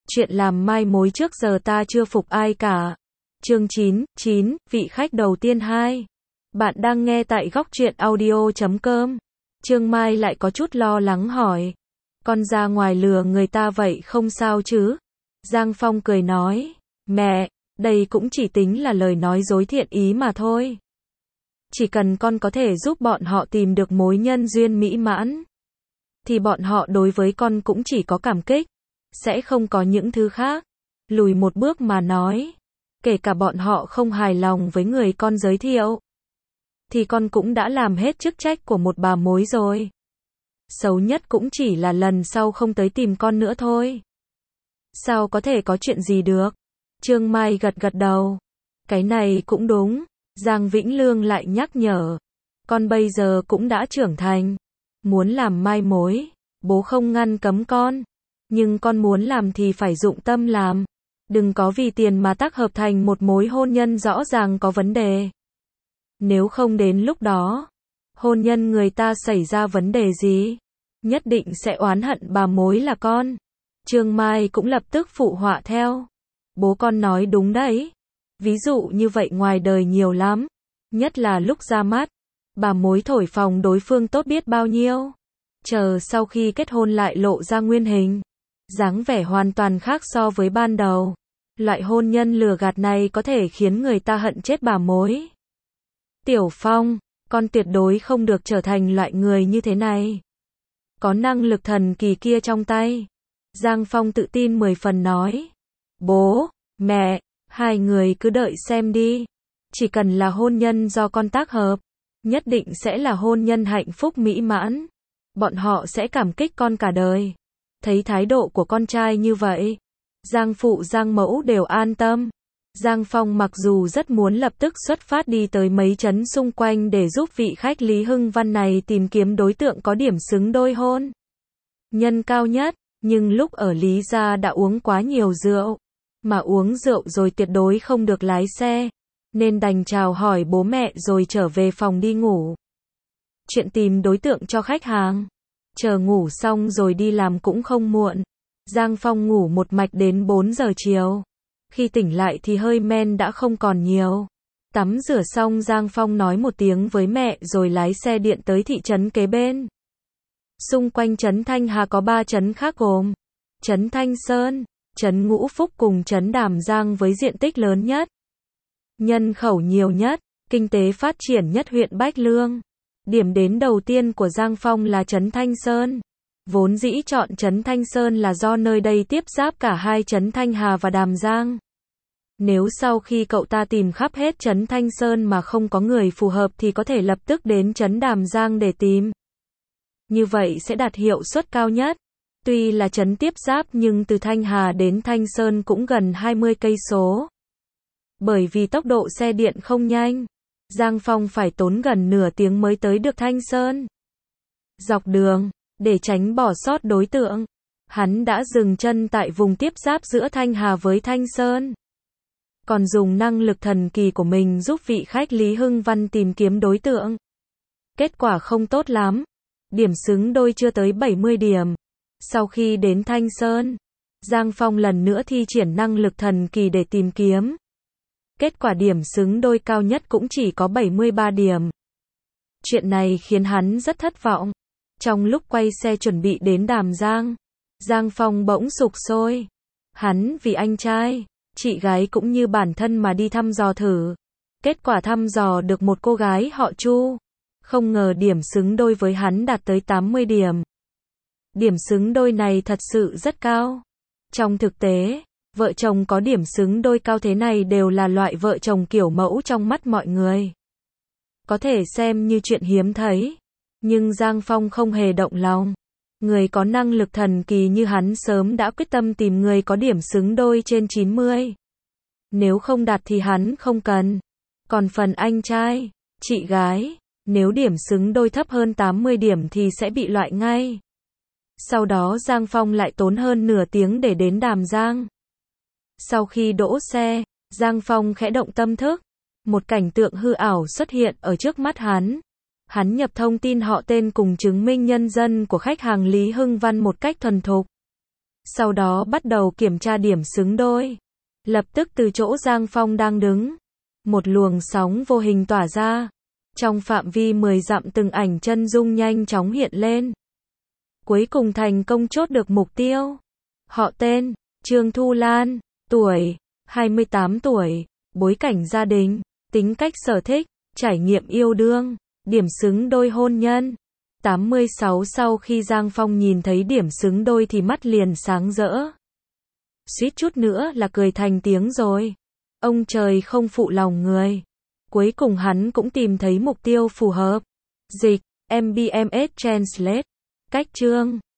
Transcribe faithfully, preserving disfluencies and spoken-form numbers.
Chuyện làm mai mối trước giờ ta chưa phục ai cả. Chương chín, chín, vị khách đầu tiên hai. Bạn đang nghe tại góc truyện audio chấm com. Trương Mai lại có chút lo lắng hỏi. Con ra ngoài lừa người ta vậy không sao chứ? Giang Phong cười nói. Mẹ, đây cũng chỉ tính là lời nói dối thiện ý mà thôi. Chỉ cần con có thể giúp bọn họ tìm được mối nhân duyên mỹ mãn, thì bọn họ đối với con cũng chỉ có cảm kích, sẽ không có những thứ khác. Lùi một bước mà nói, kể cả bọn họ không hài lòng với người con giới thiệu, thì con cũng đã làm hết chức trách của một bà mối rồi. Xấu nhất cũng chỉ là lần sau không tới tìm con nữa thôi. Sao có thể có chuyện gì được? Trương Mai gật gật đầu. Cái này cũng đúng. Giang Vĩnh Lương lại nhắc nhở. Con bây giờ cũng đã trưởng thành. Muốn làm mai mối, bố không ngăn cấm con. Nhưng con muốn làm thì phải dụng tâm làm. Đừng có vì tiền mà tác hợp thành một mối hôn nhân rõ ràng có vấn đề. Nếu không đến lúc đó, hôn nhân người ta xảy ra vấn đề gì, nhất định sẽ oán hận bà mối là con. Trương Mai cũng lập tức phụ họa theo. Bố con nói đúng đấy. Ví dụ như vậy ngoài đời nhiều lắm. Nhất là lúc ra mắt, bà mối thổi phồng đối phương tốt biết bao nhiêu. Chờ sau khi kết hôn lại lộ ra nguyên hình. Dáng vẻ hoàn toàn khác so với ban đầu. Loại hôn nhân lừa gạt này có thể khiến người ta hận chết bà mối. Tiểu Phong, con tuyệt đối không được trở thành loại người như thế này. Có năng lực thần kỳ kia trong tay. Giang Phong tự tin mười phần nói. Bố, mẹ, hai người cứ đợi xem đi. Chỉ cần là hôn nhân do con tác hợp, nhất định sẽ là hôn nhân hạnh phúc mỹ mãn. Bọn họ sẽ cảm kích con cả đời. Thấy thái độ của con trai như vậy, Giang phụ Giang mẫu đều an tâm. Giang Phong mặc dù rất muốn lập tức xuất phát đi tới mấy trấn xung quanh để giúp vị khách Lý Hưng Văn này tìm kiếm đối tượng có điểm xứng đôi hôn nhân cao nhất, nhưng lúc ở Lý gia đã uống quá nhiều rượu, mà uống rượu rồi tuyệt đối không được lái xe, nên đành chào hỏi bố mẹ rồi trở về phòng đi ngủ. Chuyện tìm đối tượng cho khách hàng, chờ ngủ xong rồi đi làm cũng không muộn. Giang Phong ngủ một mạch đến bốn giờ chiều. Khi tỉnh lại thì hơi men đã không còn nhiều. Tắm rửa xong Giang Phong nói một tiếng với mẹ rồi lái xe điện tới thị trấn kế bên. Xung quanh trấn Thanh Hà có ba trấn khác gồm trấn Thanh Sơn, trấn Ngũ Phúc cùng trấn Đàm Giang với diện tích lớn nhất, nhân khẩu nhiều nhất, kinh tế phát triển nhất huyện Bách Lương. Điểm đến đầu tiên của Giang Phong là trấn Thanh Sơn. Vốn dĩ chọn trấn Thanh Sơn là do nơi đây tiếp giáp cả hai trấn Thanh Hà và Đàm Giang. Nếu sau khi cậu ta tìm khắp hết trấn Thanh Sơn mà không có người phù hợp thì có thể lập tức đến trấn Đàm Giang để tìm. Như vậy sẽ đạt hiệu suất cao nhất. Tuy là trấn tiếp giáp nhưng từ Thanh Hà đến Thanh Sơn cũng gần hai mươi cây số. Bởi vì tốc độ xe điện không nhanh, Giang Phong phải tốn gần nửa tiếng mới tới được Thanh Sơn. Dọc đường, để tránh bỏ sót đối tượng, hắn đã dừng chân tại vùng tiếp giáp giữa Thanh Hà với Thanh Sơn. Còn dùng năng lực thần kỳ của mình giúp vị khách Lý Hưng Văn tìm kiếm đối tượng. Kết quả không tốt lắm. Điểm xứng đôi chưa tới bảy mươi điểm. Sau khi đến Thanh Sơn, Giang Phong lần nữa thi triển năng lực thần kỳ để tìm kiếm. Kết quả điểm xứng đôi cao nhất cũng chỉ có bảy mươi ba điểm. Chuyện này khiến hắn rất thất vọng. Trong lúc quay xe chuẩn bị đến Đàm Giang, Giang Phong bỗng sục sôi. Hắn vì anh trai, chị gái cũng như bản thân mà đi thăm dò thử. Kết quả thăm dò được một cô gái họ Chu. Không ngờ điểm xứng đôi với hắn đạt tới tám mươi điểm. Điểm xứng đôi này thật sự rất cao. Trong thực tế, vợ chồng có điểm xứng đôi cao thế này đều là loại vợ chồng kiểu mẫu trong mắt mọi người. Có thể xem như chuyện hiếm thấy. Nhưng Giang Phong không hề động lòng. Người có năng lực thần kỳ như hắn sớm đã quyết tâm tìm người có điểm xứng đôi trên chín mươi. Nếu không đạt thì hắn không cần. Còn phần anh trai, chị gái, nếu điểm xứng đôi thấp hơn tám mươi điểm thì sẽ bị loại ngay. Sau đó Giang Phong lại tốn hơn nửa tiếng để đến Đàm Giang. Sau khi đỗ xe, Giang Phong khẽ động tâm thức. Một cảnh tượng hư ảo xuất hiện ở trước mắt hắn. Hắn nhập thông tin họ tên cùng chứng minh nhân dân của khách hàng Lý Hưng Văn một cách thuần thục. Sau đó bắt đầu kiểm tra điểm xứng đôi. Lập tức từ chỗ Giang Phong đang đứng, một luồng sóng vô hình tỏa ra. Trong phạm vi mười dặm từng ảnh chân dung nhanh chóng hiện lên. Cuối cùng thành công chốt được mục tiêu. Họ tên, Trương Thu Lan, tuổi, hai mươi tám tuổi, bối cảnh gia đình, tính cách sở thích, trải nghiệm yêu đương, điểm xứng đôi hôn nhân. tám mươi sáu Sau khi Giang Phong nhìn thấy điểm xứng đôi thì mắt liền sáng rỡ. Suýt chút nữa là cười thành tiếng rồi. Ông trời không phụ lòng người. Cuối cùng hắn cũng tìm thấy mục tiêu phù hợp. Dịch, em bê em ét Translate. Cách chương